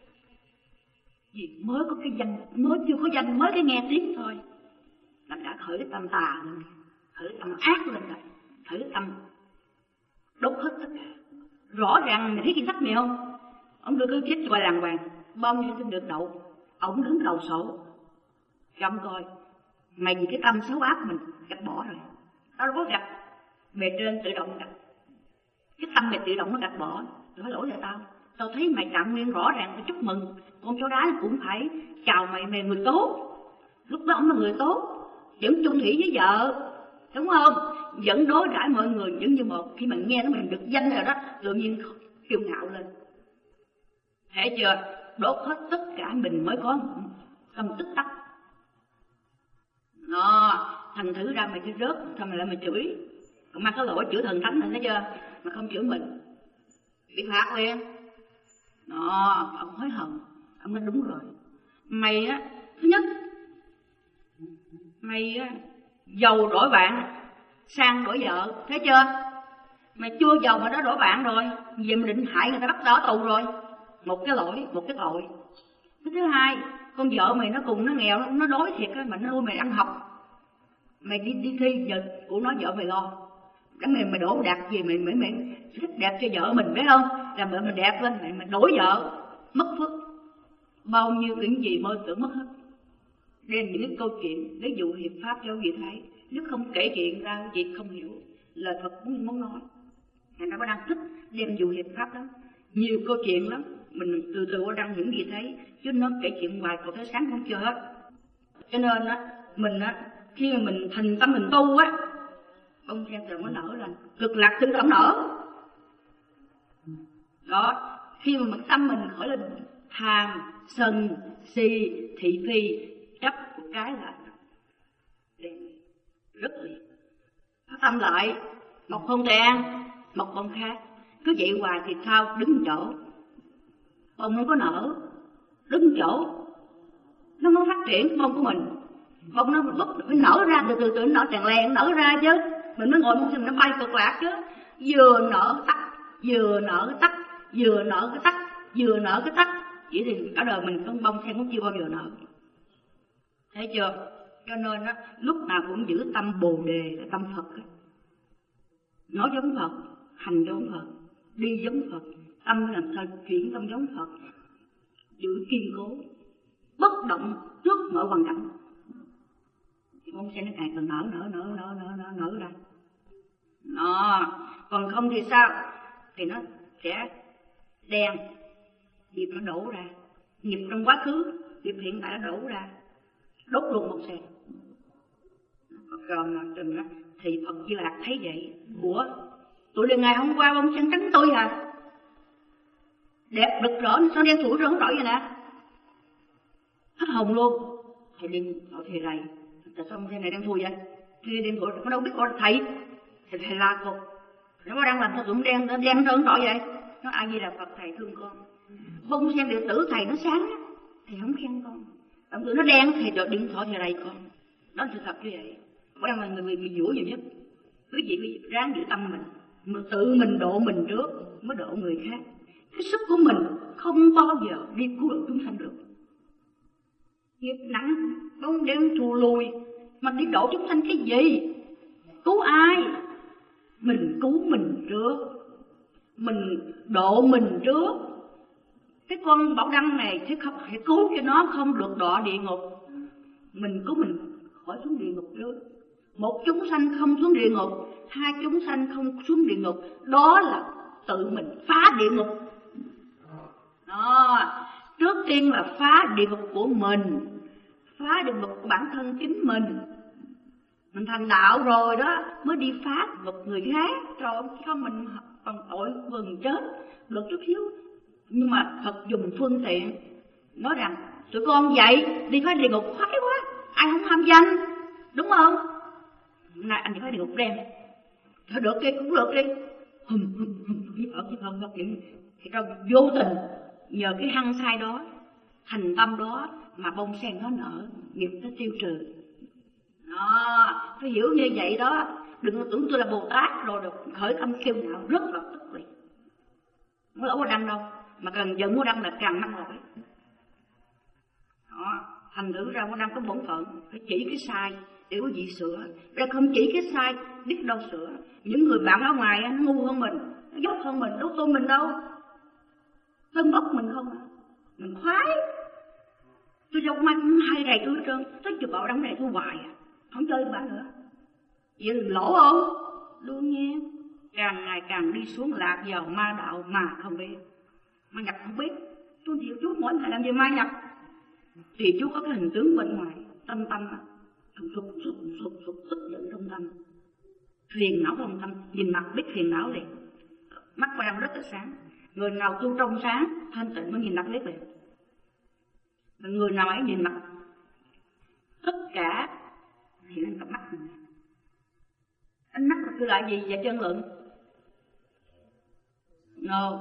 vì mới có cái danh, mới chưa có danh, mới cái nghe tiếng thôi, là đã khởi cái tâm tà lên, khởi cái tâm ác lên rồi, khởi cái tâm đốt hết tất cả. Rõ ràng mày thấy cái sách mày không? Ông đưa cái chết qua làng hoàng, bao nhiêu xin được đậu, ông đứng đầu sổ. Cho ông coi, mày vì cái tâm xấu ác mình gạch bỏ rồi. Tao đâu có gạch, bề trên tự động gạch. Cái tâm mày tự động nó gạch bỏ, rồi lỗi là tao. Tao thấy mày Trạng Nguyên rõ ràng phải chúc mừng, con chó đá cũng phải chào mày, mày người tốt. Lúc đó ông là người tốt, vẫn chung thủy với vợ, đúng không? Vẫn đối đãi mọi người vẫn như một. Khi mà nghe nó mình được danh rồi đó, tự nhiên kiêu ngạo lên. Thấy chưa? Đốt hết tất cả mình mới có tâm tích tắc. Nó thành thử ra mày cứ rớt, sao mày lại mày chửi? Còn mang cái lỗi chửi thần thánh này, thấy chưa? Mà không chửi mình, bị phạt liền. Đó, ông hối hận, ông nói đúng rồi. Mày á, thứ nhất, mày á, giàu đổi bạn, sang đổi vợ, thấy chưa? Mày chưa giàu mà đã đổi bạn rồi, vì mày định hại người ta bắt đỏ tù rồi. Một cái lỗi, một cái tội. Cái thứ hai, con vợ mày nó cùng nó nghèo, nó đói thiệt á, mà nó nuôi mày ăn học. Mày đi đi thi, giờ của nó vợ mày lo. Đắng mày mày đổ đạt gì mày mày mày thích đẹp cho vợ mình biết không? Làm vợ mình đẹp lên, mày mày đổi vợ, mất phước. Bao nhiêu những gì mơ tưởng mất hết. Đem những cái câu chuyện, ví dụ hiệp pháp cho quý vị thấy. Nếu không kể chuyện ra, quý vị không hiểu lời Phật muốn, muốn nói. Thành ra có đang thích đem dụ hiệp pháp đó. Nhiều câu chuyện lắm, mình từ từ qua đăng những gì thấy, chứ nó kể chuyện hoài còn tới sáng không chưa hết. Cho nên á, mình á, khi mà mình thành tâm mình tu á, bông sen tự nó nở lên, cực lạc tự động nở. Đó, khi mà mình tâm mình khỏi lên tham, sân, si, thị phi, chấp một cái là đen rất liền. Tâm lại, một không tan, một bông khác. Cứ vậy hoài thì sao? Đứng chỗ, bông nó có nở, đứng chỗ, nó mới phát triển bông của mình. Bông nó bốc phải nở ra, từ từ từ nở tràn lèn, nở ra chứ. Mình mới ngồi mình nó bay cực lạc chứ. Vừa nở tắt, vừa nở tắt, vừa nở cái tắt, vừa nở cái tắt. Vậy thì cả đời mình con bông sen cũng chưa bao giờ nở. Thấy chưa? Cho nên á, lúc nào cũng giữ tâm Bồ Đề là tâm Phật á. Nói giống Phật, hành giống Phật, đi giống Phật, tâm làm sao chuyển tâm giống Phật, giữ kiên cố, bất động trước mọi hoàn cảnh. Thì bông sen nó càng càng nở nở nở nở nở nở nở ra. Đó, còn không thì sao? Thì nó sẽ đen, nghiệp nó đổ ra, nghiệp trong quá khứ, nghiệp hiện tại nó đổ ra, đốt luôn một sen. Rồi mà từng đó, thì Phật Di Lạc thấy vậy, ủa, tụi đêm ngày hôm qua bông sen trắng tôi à? Đẹp rực rỡ, sao đen thui rỡ rỡ vậy nè? Hết hồng luôn. Thầy đêm, thầy rầy, tại sao bông sen này đen thui vậy? Thầy đêm thui, có đâu biết con thầy. Thầy thầy la cô, nó có đang làm sao cũng đen, đen rỡ rỡ vậy? Nó ai gì là Phật thầy thương con. Bông sen điện tử thầy nó sáng á, thầy không khen con. Ông tự nó đen, thầy được điện thoại thầy rầy con. Đó là sự thật như vậy. Có đang là người bị, bị dũa nhiều nhất. Quý vị ráng giữ tâm mình, mà tự mình độ mình trước mới độ người khác. Cái sức của mình không bao giờ đi cứu độ chúng sanh được. Nghiệp nặng, bông đen thù lùi, mà đi độ chúng sanh cái gì? Cứu ai? Mình cứu mình trước, mình độ mình trước. Cái con Bảo Đăng này sẽ không phải cứu cho nó không được đọa địa ngục. Mình cứu mình khỏi xuống địa ngục trước. Một chúng sanh không xuống địa ngục, hai chúng sanh không xuống địa ngục, đó là tự mình phá địa ngục. Đó, trước tiên là phá địa ngục của mình, phá địa ngục của bản thân chính mình. Mình thành đạo rồi đó mới đi phá một người khác, rồi không mình còn tội vừng chết được chút xíu. Nhưng mà Phật dùng phương tiện nói rằng tụi con vậy đi phá địa ngục khoái quá, ai không ham danh, đúng không? Hôm nay anh đi phá địa ngục đen, thôi được đi cũng được đi, hùm hùm hùm với Phật với Phật Phật vậy. Thì đâu vô tình nhờ cái hăng say đó, thành tâm đó mà bông sen nó nở, nghiệp nó tiêu trừ. Đó, phải hiểu như vậy đó. Đừng có tưởng tôi là Bồ Tát rồi được khởi tâm kêu nào rất là tức liền. Không lỗ có đăng đâu, mà càng giận có đăng là càng năng nổi. Đó, thành thử ra có đăng có bổn phận phải chỉ cái sai để quý vị sửa. Ra không chỉ cái sai biết đâu sửa. Những người bạn ở ngoài nó ngu hơn mình, nó dốt hơn mình, đâu tôn mình đâu, tân bốc mình không à. Mình khoái. Tôi dọc mắt hai đầy tôi hết trơn, tới chụp bảo đăng này tôi hoài à, không chơi với bà nữa. Vậy đừng lỗ không? Đương nhiên, càng ngày càng đi xuống lạc vào ma đạo mà không biết. Ma nhập không biết. Tôi chịu chú mỗi ngày làm gì ma nhập. Thì chú có cái hình tướng bên ngoài, tâm tâm á, sụp sụp sụp sụp sụp tức giận trong tâm, phiền não trong tâm, nhìn mặt biết phiền não liền. Mắt của đang rất là sáng. Người nào tu trong sáng, thanh tịnh mới nhìn mặt biết liền. Người nào ấy nhìn mặt tất cả thì lên cặp mắt mình. Ánh mắt là tôi lại gì vậy chân lượng? No.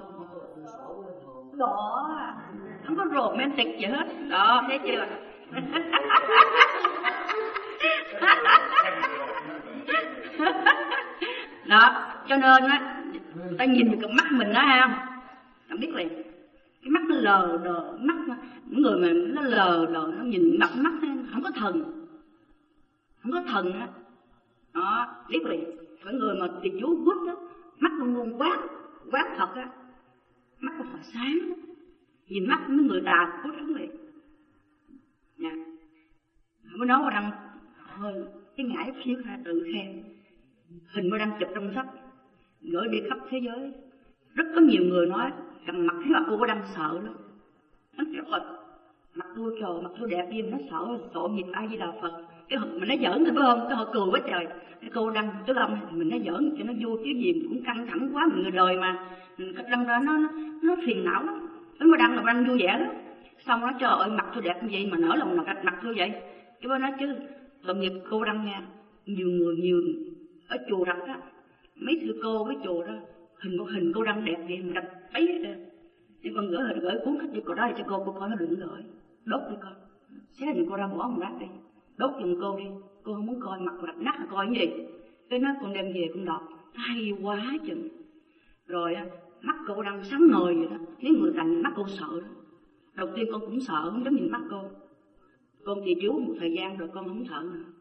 Đó, không có romantic gì hết. Đó, thấy chưa? Đó, cho nên á, ta nhìn vào cặp mắt mình đó ha, ta biết liền. Cái mắt nó lờ đờ, mắt những người mà nó lờ đờ, nó nhìn mặt mắt không có thần, không có thần á. Đó, biết liền. Cái người mà thì chú quýt đó, mắt luôn luôn quát, quát thật á, mắt của họ sáng, nhìn mắt mấy người tà quýt xuống liền. Nha, mới nói vào đăng hơi cái ngải xíu ra tự khen, hình mới đang chụp trong sách, gửi đi khắp thế giới. Rất có nhiều người nói cầm mặt thấy mặt cô có đang sợ lắm. Nó kiểu Phật, mặt tôi trời, mặt tôi đẹp gì mà nó sợ, tội nghiệp ai với đạo Phật. Cái họ mình nó giỡn thôi phải không? Cái họ cười quá trời. Cái cô đăng cái lâm mình nó giỡn cho nó vui chứ gì cũng căng thẳng quá, mình người đời mà. Cái đăng ra nó, nó nó phiền não lắm. Cái mà đăng là đăng vui vẻ lắm. Xong nó trời ơi mặt tôi đẹp như vậy mà nở lòng nào gạch mặt tôi vậy. Cái bữa nói chứ tội nghiệp cô đăng nha. Nhiều người nhiều ở chùa đặt á, mấy sư cô với chùa đó, hình một hình cô đăng đẹp vậy mình đập bấy hết trơn. Nhưng con gửi hình gửi cuốn khách cho cô đó cho cô, cô coi nó đừng gửi, đốt đi con, xé thì cô ra bỏ một lát đi, đốt giùm cô đi, cô không muốn coi mặt cô đặt nát là coi cái gì. Cái nó con đem về con đọc, hay quá chừng. Rồi mắt cô đang sáng ngời vậy đó, nếu người cạnh mắt cô sợ đó. Đầu tiên con cũng sợ, không dám nhìn mắt cô. Con thì chú một thời gian rồi con không sợ nữa.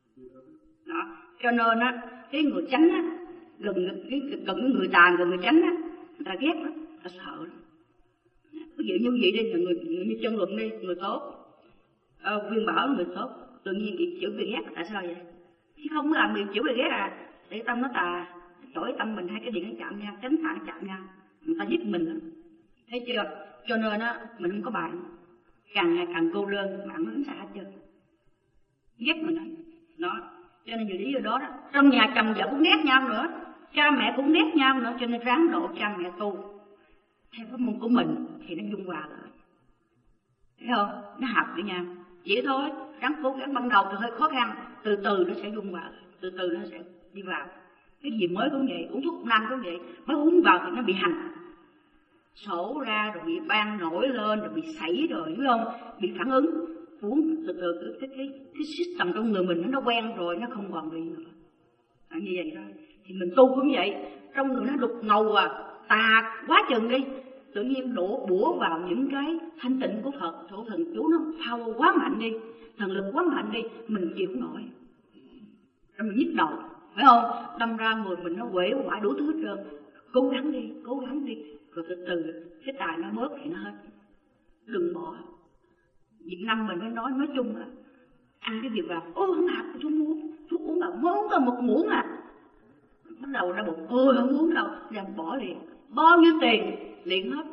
Đó, cho nên á, cái người chánh á, gần cái gần cái người tàn, gần người chánh á, người ta ghét lắm, người ta sợ lắm. Ví dụ như vậy đi, là người, người như chân luận đi, người tốt, à, Viên Bảo người tốt, tự nhiên bị chịu bị ghét, tại sao vậy? Chứ không có làm bị chịu bị ghét à, để tâm nó tà, đổi tâm mình hai cái điện nó chạm nhau, tránh phản chạm nhau, người ta giết mình lắm, thấy chưa? Cho nên á, mình không có bạn, càng ngày càng cô đơn, bạn nó xa hết trơn, ghét mình đó. Đó, cho nên vì lý do đó, đó, trong nhà chồng vợ cũng ghét nhau nữa, cha mẹ cũng ghét nhau nữa, cho nên ráng độ cha mẹ tu theo pháp môn của mình thì nó dung hòa lại, thấy không? Nó hợp với nhau, vậy thôi. Ráng cố gắng, ban đầu thì hơi khó khăn, từ từ nó sẽ dung hòa, từ từ nó sẽ đi vào. Cái gì mới cũng vậy, uống thuốc nam cũng vậy, mới uống vào thì nó bị hành, sổ ra rồi bị ban nổi lên, rồi bị sảy rồi, đúng không? Bị phản ứng, uống từ từ cái cái cái system trong người mình nó quen rồi, nó không còn bị nữa. À, như vậy thôi. Thì mình tu cũng vậy, trong người nó đục ngầu à, tà quá chừng đi, tự nhiên đổ bủa vào những cái thanh tịnh của Phật, thổ thần chú nó power quá mạnh đi, thần lực quá mạnh đi, mình chịu không nổi, rồi mình nhức đầu, phải không? Đâm ra người mình nó quể quả đủ thứ hết trơn. Cố gắng đi, cố gắng đi, rồi từ từ cái tài nó bớt thì nó hết. Đừng bỏ. Việt Nam mình mới nói nói chung là ăn cái gì vào, ôi không hạt tôi không muốn, thuốc uống vào mới uống có một muỗng à, bắt đầu ra bụng, ôi không uống đâu, làm bỏ liền, bao nhiêu tiền liền hết.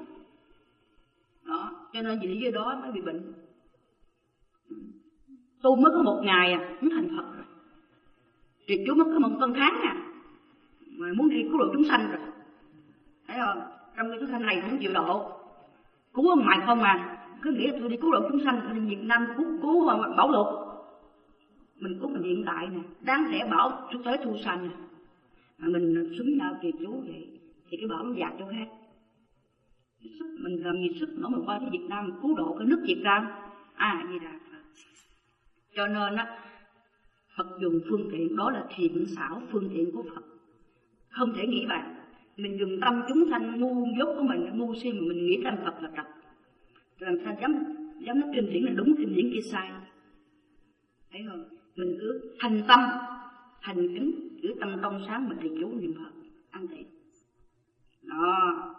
Đó, cho nên vì lý do đó mới bị bệnh. Tu mới có một ngày à, cũng thành Phật rồi. thì Chúa mới có một con tháng à, mà muốn đi cứu độ chúng sanh rồi, thấy không? Trong cái chúng sanh này không chịu độ, cứu ông mày không à, cứ nghĩ tôi đi cứu độ chúng sanh, tôi đi Việt Nam cứu cứu bảo lục, mình cứu mình hiện tại nè, đáng lẽ bảo tôi tới thu sanh nè, mà mình xúm nhau kỳ chú vậy, thì cái bảo nó dạt chỗ khác. Sức mình làm gì sức nữa mình qua tới Việt Nam mình cứu độ cái nước Việt Nam, à gì là cho nên á, Phật dùng phương tiện đó là thiện xảo phương tiện của Phật, không thể nghĩ bạn. Mình dùng tâm chúng sanh ngu dốt của mình, ngu si mà mình nghĩ tâm Phật là trật, làm sao dám dám nói kinh điển là đúng, kinh điển kia sai, thấy không? Mình cứ thành tâm thành kính, giữ tâm trong sáng mình thì chú niệm Phật ăn thiện đó,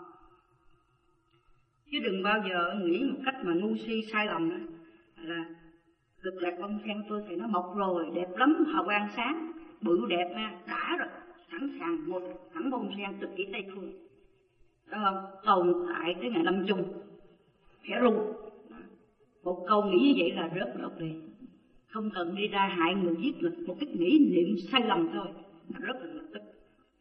chứ đừng bao giờ nghĩ một cách mà ngu si sai lầm đó, là cực lạc bông sen tôi thì nó mọc rồi đẹp lắm, hào quang sáng bự đẹp nha, đã rồi, sẵn sàng một thẳng bông sen cực kỳ Tây Phương, đó không? Tồn tại tới ngày lâm chung khẽ ru, một câu nghĩ như vậy là rớt lột liền, không cần đi ra hại người giết người, một cái nghĩ niệm sai lầm thôi rất là lập tức,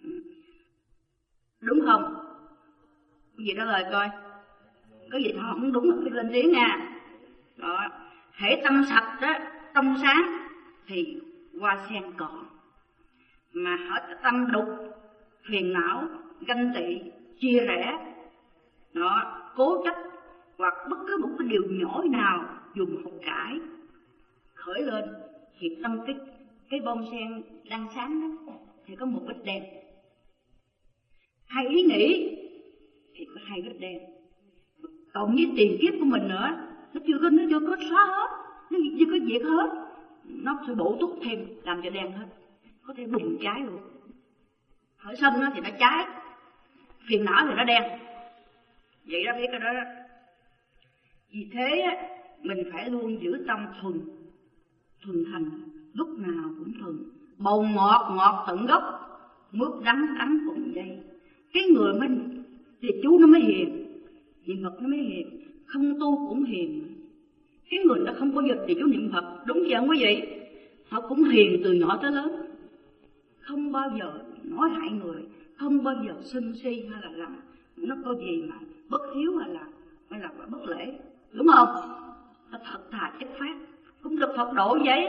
đúng không? Cái gì đó lời coi, có gì họ không đúng thì lên tiếng nha. Đó, hễ tâm sạch đó, trong sáng thì hoa sen còn, mà hễ tâm đục, phiền não, ganh tị, chia rẽ, đó, cố chấp hoặc bất cứ một cái điều nhỏ nào dùng hột cải khởi lên thì trong cái cái bông sen đang sáng đó thì có một vết đen, hai ý nghĩ thì có hai vết đen, cộng với tiền kiếp của mình nữa, nó chưa có nó chưa có xóa hết, nó chưa có diệt hết, nó sẽ bổ túc thêm làm cho đen hết, có thể bùng cháy luôn. Hỏi sân nó thì nó cháy, phiền não thì nó đen, vậy đó biết cái đó, đó. Vì thế mình phải luôn giữ tâm thuần thuần thành, lúc nào cũng thuần, bầu ngọt ngọt tận gốc, mướp đắng đắng cùng dây. Cái người mình thì chú nó mới hiền, niệm Phật nó mới hiền, không tu cũng hiền. Cái người ta không có giờ thì chú niệm Phật, đúng vậy không quý vị? Họ cũng hiền từ nhỏ tới lớn, không bao giờ nói hại người, không bao giờ sân si hay là làm nó có gì mà bất hiếu hay là hay là bất lễ, đúng không? Nó thật thà chất phát, cũng được Phật độ vậy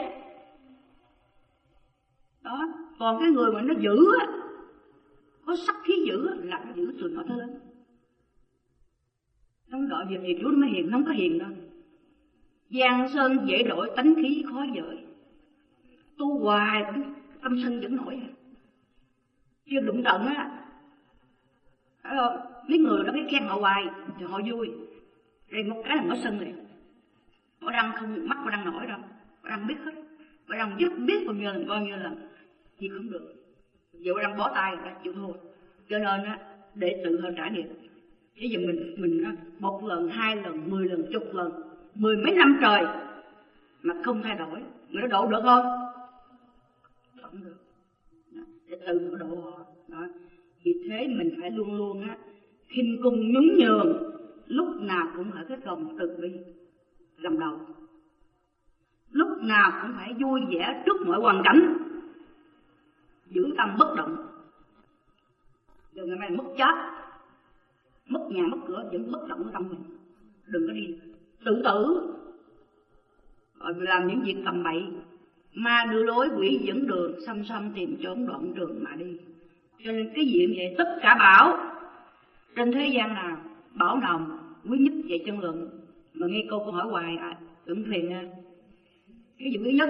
đó. Còn cái người mà nó dữ á, có sắc khí dữ á, là nó dữ từ nhỏ tới lớn, không gọi việc gì chú nó mới hiền, không có hiền đâu. Giang sơn dễ đổi, tánh khí khó dời, tu hoài tâm sân vẫn nổi, chưa đụng trận á, phải không? Mấy người đó cái khen họ hoài thì họ vui, rồi một cái là nó sân liền, họ đang không mắt họ đang nổi đâu, họ đang biết hết, họ đang biết biết bao nhiêu lần bao nhiêu lần thì không được, giờ họ đang bó tay rồi chịu thua. Cho nên á, để tự hơn trải nghiệm. Chứ giờ mình mình á, một lần hai lần mười lần chục lần mười mấy năm trời mà không thay đổi, người đó độ được không? Không được. Để tự độ họ. Đó. Vì thế mình phải luôn luôn á khinh cung nhún nhường, lúc nào cũng phải cái lòng từ bi làm đầu, lúc nào cũng phải vui vẻ trước mọi hoàn cảnh, giữ tâm bất động. Đừng ngày mai mất chết, mất nhà mất cửa vẫn bất động ở tâm mình, đừng có đi tự tử rồi làm những việc tầm bậy, ma đưa lối quỷ dẫn đường, xăm xăm tìm trốn đoạn đường mà đi. Cho nên cái diện vậy tất cả bảo trên thế gian nào, bảo nào quý nhất về chân luận mà nghe câu câu hỏi hoài à, tưởng phiền nha. Cái gì quý nhất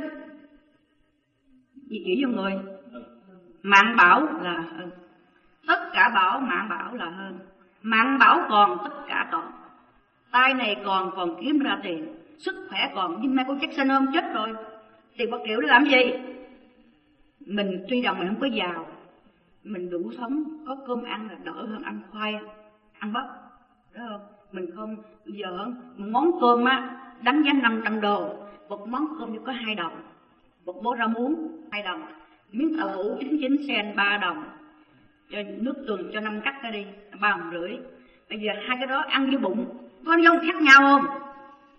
gì chỉ cho người mạng bảo là hơn, tất cả bảo mạng bảo là hơn. Mạng bảo còn tất cả còn, tay này còn còn kiếm ra tiền, sức khỏe còn, nhưng Michael Jackson ôm chết rồi, tiền bạc triệu để làm gì? Mình tuy rằng mình không có giàu, mình đủ sống, có cơm ăn là đỡ hơn ăn khoai, ăn bắp, đúng không? Mình không, bây giờ một món cơm á đánh giá năm trăm đô, một món cơm chỉ có hai đồng, một bó rau muống hai đồng, miếng tàu hũ chín chín sen ba đồng, cho nước tuần cho năm cắt ra đi ba đồng rưỡi. Bây giờ hai cái đó ăn vô bụng có giống khác nhau không?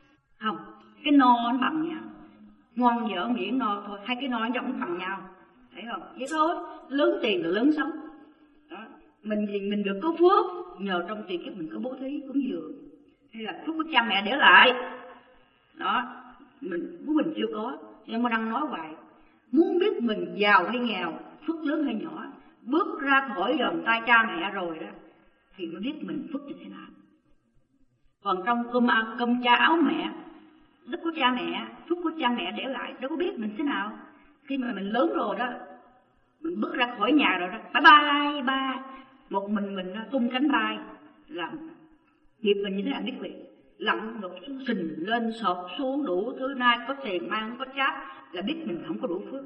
Không, cái no nó bằng nhau, ngon dở miệng no thôi, hai cái no nó giống bằng nhau, thấy không? Vậy thôi, lớn tiền là lớn sống. Đó. Mình thì mình được có phước nhờ trong tiền kiếp mình có bố thí cúng dường, hay là phước của cha mẹ để lại. Đó, mình của mình chưa có, nhưng mà đang nói hoài. Muốn biết mình giàu hay nghèo, phước lớn hay nhỏ, bước ra khỏi vòng tay cha mẹ rồi đó, thì mới biết mình phước như thế nào. Còn trong cơm ăn, cơm cha áo mẹ, đức của cha mẹ, phước của cha mẹ để lại, đâu có biết mình thế nào. Khi mà mình lớn rồi đó, mình bước ra khỏi nhà rồi đó, bye bye ba, một mình mình tung cánh bay, làm nghiệp mình như thế nào biết liền, lặn lục xuống sình lên sọt xuống đủ thứ, nay có tiền mai không có cháp, là biết mình không có đủ phước.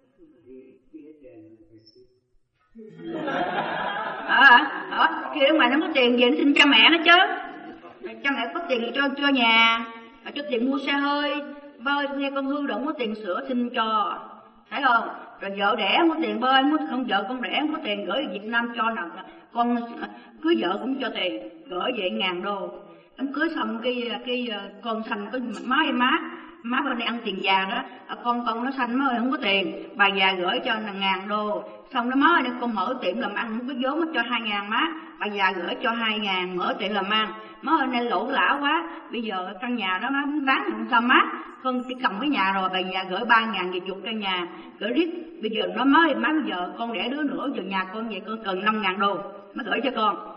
À, đó, khi mà nó có tiền về nó xin cha mẹ nó chứ, cha mẹ có tiền cho cho nhà, cho tiền mua xe hơi, bơi nghe con hư động có tiền sữa xin cho, thấy không? Rồi vợ đẻ không có tiền bơi, không vợ con đẻ không có tiền gửi về Việt Nam cho nào, con cưới vợ cũng cho tiền gửi về ngàn đô, đám cưới xong cái cái con sanh có má em má má bên đây ăn tiền già đó, con con nó sanh mới không có tiền, bà già gửi cho là ngàn đô, xong nó má ơi con mở tiệm làm ăn không có vốn, nó cho hai ngàn má, bà già gửi cho hai ngàn mở tiệm làm ăn, má ơi nay lỗ lã quá, bây giờ căn nhà đó má bán không sao má, con chỉ cầm cái nhà rồi, bà già gửi ba ngàn về chuột căn nhà, gửi riết, bây giờ nó mới má bây giờ con đẻ đứa nữa, giờ nhà con vậy con cần năm ngàn đô, nó gửi cho con.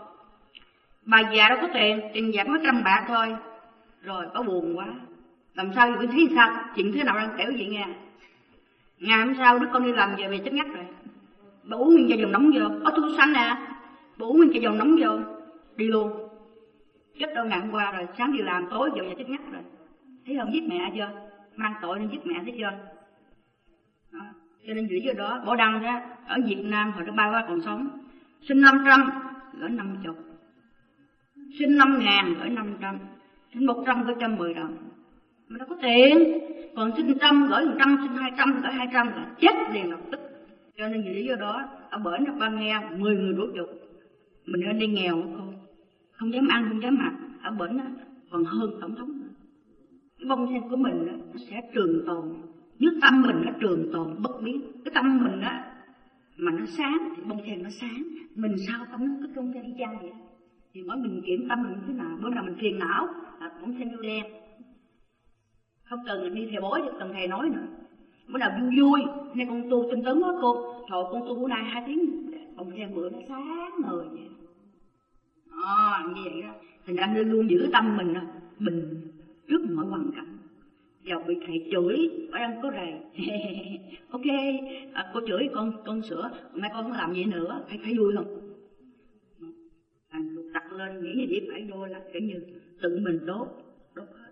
Bà già đâu có tiền, tiền già có trăm bạc thôi, rồi có buồn quá. Làm sao vậy? Thấy sao? Chuyện thế nào đang kể gì nghe? Ngày hôm sau đứa con đi làm về về chết ngắt rồi. Bà uống nguyên chai dầu nóng vô, có thu xanh nè. Bà uống nguyên chai dầu nóng vô, đi luôn. Chết đâu ngày hôm qua rồi, sáng đi làm tối giờ về chết ngắt rồi. Thấy không? Giết mẹ chưa? Mang tội nên giết mẹ thấy chưa? Đó. Cho nên vì do đó, bỏ đăng đó, ở Việt Nam hồi nó bay qua còn sống. Sinh năm trăm, gửi năm chục. Sinh năm ngàn, gửi năm trăm. Sinh một trăm, gửi trăm mười đồng. Mà đâu có tiền, còn xin trăm gửi một trăm, xin hai trăm gửi hai trăm là chết liền lập tức. Cho nên vì lý do đó ở bển nó ban nghe mười người đuổi dục, mình nên đi nghèo không, không dám ăn không dám mặc, ở bển nó còn hơn tổng thống. Cái bông sen của mình đó, nó sẽ trường tồn, nếu tâm mình nó trường tồn bất biến. Cái tâm mình đó mà nó sáng thì bông sen nó sáng, mình sao tâm nó cái bông sen đi chăng vậy. Thì mỗi mình kiểm tâm mình thế nào, bữa nào mình phiền não là bông sen vô đen. Không cần đi thầy bói, cần thầy nói nữa. Bữa nào vui vui, nay con tu tinh tấn quá cô, trời con tu bữa nay hai tiếng, bông sen bữa nó sáng ngời vậy. À, như vậy đó. Thành ra nên luôn giữ tâm mình, mình trước mọi hoàn cảnh. Dầu bị thầy chửi, phải ăn có rầy. Ok, à, cô chửi con con sửa, nay con không làm gì nữa, phải phải vui không? À, đặt lên nghĩ như vậy phải vô là kiểu như tự mình đốt, đốt hết.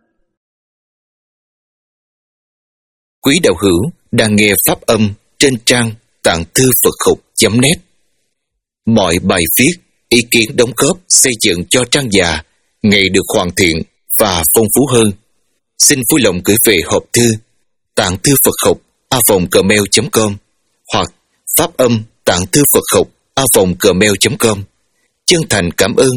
Quý đạo hữu đang nghe pháp âm trên trang tạng thư Phật học chấm net. Mọi bài viết, ý kiến đóng góp xây dựng cho trang già ngày được hoàn thiện và phong phú hơn. Xin vui lòng gửi về hộp thư tạng thư Phật học a vòng gmail chấm com hoặc pháp âm tạng thư Phật học a vòng gmail chấm com. Chân thành cảm ơn